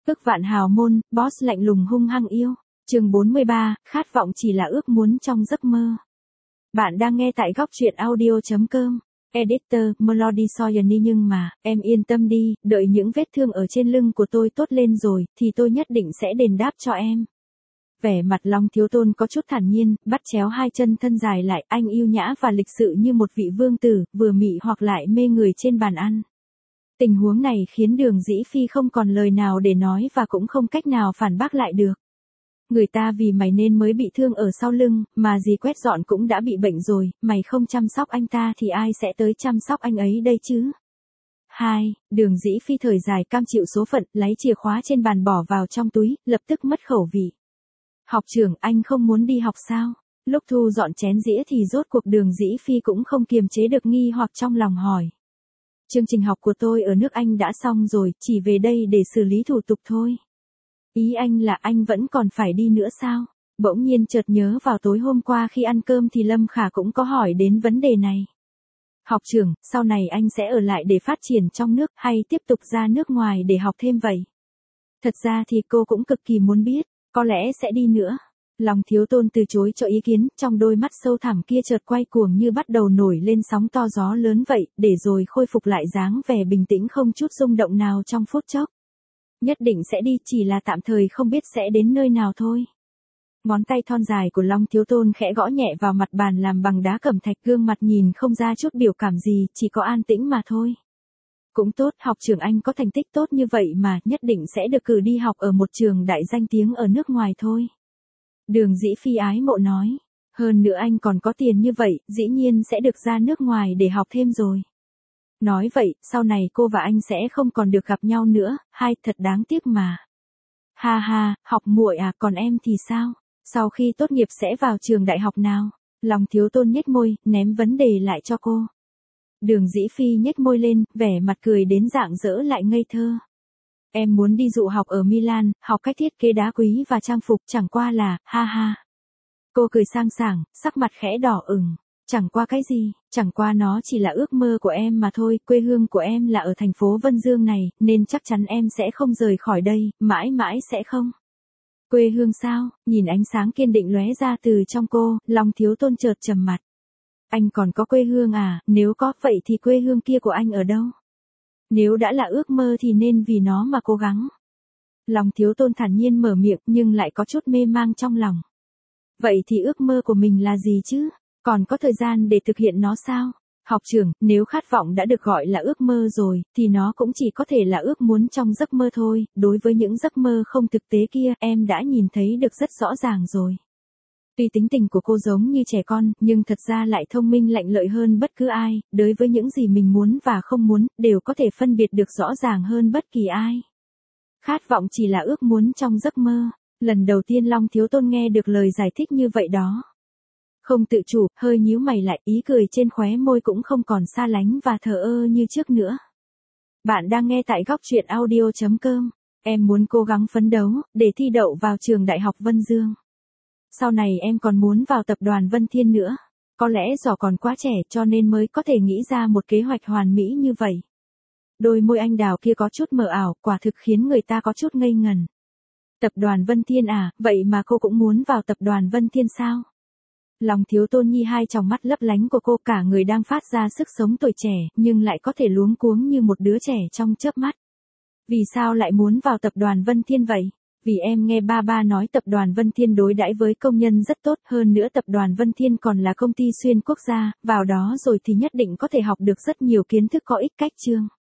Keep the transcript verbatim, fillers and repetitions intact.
Ước vạn hào môn, boss lạnh lùng hung hăng yêu. Chương bốn mươi ba, khát vọng chỉ là ước muốn trong giấc mơ. Bạn đang nghe tại góc truyện audio chấm com. Editor, Melody Soyani. Nhưng mà, em yên tâm đi, đợi những vết thương ở trên lưng của tôi tốt lên rồi, thì tôi nhất định sẽ đền đáp cho em. Vẻ mặt Long Thiếu Tôn có chút thản nhiên, bắt chéo hai chân thân dài lại, anh yêu nhã và lịch sự như một vị vương tử, vừa mị hoặc lại mê người trên bàn ăn. Tình huống này khiến Đường Dĩ Phi không còn lời nào để nói và cũng không cách nào phản bác lại được. Người ta vì mày nên mới bị thương ở sau lưng, mà dì quét dọn cũng đã bị bệnh rồi, mày không chăm sóc anh ta thì ai sẽ tới chăm sóc anh ấy đây chứ? Hai, Đường Dĩ Phi thời dài cam chịu số phận, lấy chìa khóa trên bàn bỏ vào trong túi, lập tức mất khẩu vị. Học trưởng, anh không muốn đi học sao? Lúc thu dọn chén dĩa thì rốt cuộc Đường Dĩ Phi cũng không kiềm chế được nghi hoặc trong lòng hỏi. Chương trình học của tôi ở nước Anh đã xong rồi, chỉ về đây để xử lý thủ tục thôi. Ý anh là anh vẫn còn phải đi nữa sao? Bỗng nhiên chợt nhớ vào tối hôm qua khi ăn cơm thì Lâm Khả cũng có hỏi đến vấn đề này. Học trưởng, sau này anh sẽ ở lại để phát triển trong nước hay tiếp tục ra nước ngoài để học thêm vậy? Thật ra thì cô cũng cực kỳ muốn biết, có lẽ sẽ đi nữa. Long Thiếu Tôn từ chối cho ý kiến, trong đôi mắt sâu thẳm kia chợt quay cuồng như bắt đầu nổi lên sóng to gió lớn vậy, để rồi khôi phục lại dáng vẻ bình tĩnh không chút rung động nào trong phút chốc. Nhất định sẽ đi, chỉ là tạm thời không biết sẽ đến nơi nào thôi. Ngón tay thon dài của Long Thiếu Tôn khẽ gõ nhẹ vào mặt bàn làm bằng đá cẩm thạch, gương mặt nhìn không ra chút biểu cảm gì, chỉ có an tĩnh mà thôi. Cũng tốt, học trưởng anh có thành tích tốt như vậy mà, nhất định sẽ được cử đi học ở một trường đại danh tiếng ở nước ngoài thôi. Đường Dĩ Phi ái mộ nói, hơn nữa anh còn có tiền như vậy, dĩ nhiên sẽ được ra nước ngoài để học thêm rồi. Nói vậy, sau này cô và anh sẽ không còn được gặp nhau nữa, hai, thật đáng tiếc mà. Ha ha, học muội à, còn em thì sao? Sau khi tốt nghiệp sẽ vào trường đại học nào? Long Thiếu Tôn nhếch môi, ném vấn đề lại cho cô. Đường Dĩ Phi nhếch môi lên, vẻ mặt cười đến rạng rỡ lại ngây thơ. Em muốn đi dụ học ở Milan, học cách thiết kế đá quý và trang phục, chẳng qua là, ha ha. Cô cười sang sảng, sắc mặt khẽ đỏ ửng. Chẳng qua cái gì, chẳng qua nó chỉ là ước mơ của em mà thôi, quê hương của em là ở thành phố Vân Dương này, nên chắc chắn em sẽ không rời khỏi đây, mãi mãi sẽ không. Quê hương sao? Nhìn ánh sáng kiên định lóe ra từ trong cô, Long Thiếu Tôn chợt trầm mặt. Anh còn có quê hương à, nếu có, vậy thì quê hương kia của anh ở đâu? Nếu đã là ước mơ thì nên vì nó mà cố gắng. Long Thiếu Tôn thản nhiên mở miệng nhưng lại có chút mê mang trong lòng. Vậy thì ước mơ của mình là gì chứ? Còn có thời gian để thực hiện nó sao? Học trưởng, nếu khát vọng đã được gọi là ước mơ rồi, thì nó cũng chỉ có thể là ước muốn trong giấc mơ thôi. Đối với những giấc mơ không thực tế kia, em đã nhìn thấy được rất rõ ràng rồi. Tuy tính tình của cô giống như trẻ con, nhưng thật ra lại thông minh lạnh lợi hơn bất cứ ai, đối với những gì mình muốn và không muốn, đều có thể phân biệt được rõ ràng hơn bất kỳ ai. Khát vọng chỉ là ước muốn trong giấc mơ. Lần đầu tiên Long Thiếu Tôn nghe được lời giải thích như vậy đó. Không tự chủ, hơi nhíu mày lại, ý cười trên khóe môi cũng không còn xa lánh và thờ ơ như trước nữa. Bạn đang nghe tại góc truyện audio chấm com. Em muốn cố gắng phấn đấu, để thi đậu vào trường đại học Vân Dương. Sau này em còn muốn vào tập đoàn Vân Thiên nữa. Có lẽ do còn quá trẻ cho nên mới có thể nghĩ ra một kế hoạch hoàn mỹ như vậy. Đôi môi anh đào kia có chút mờ ảo, quả thực khiến người ta có chút ngây ngần. Tập đoàn Vân Thiên à, vậy mà cô cũng muốn vào tập đoàn Vân Thiên sao? Long Thiếu Tôn nhi hai tròng mắt lấp lánh của cô, cả người đang phát ra sức sống tuổi trẻ, nhưng lại có thể luống cuống như một đứa trẻ trong chớp mắt. Vì sao lại muốn vào tập đoàn Vân Thiên vậy? Vì em nghe ba ba nói tập đoàn Vân Thiên đối đãi với công nhân rất tốt, hơn nữa tập đoàn Vân Thiên còn là công ty xuyên quốc gia, vào đó rồi thì nhất định có thể học được rất nhiều kiến thức có ích cách chương.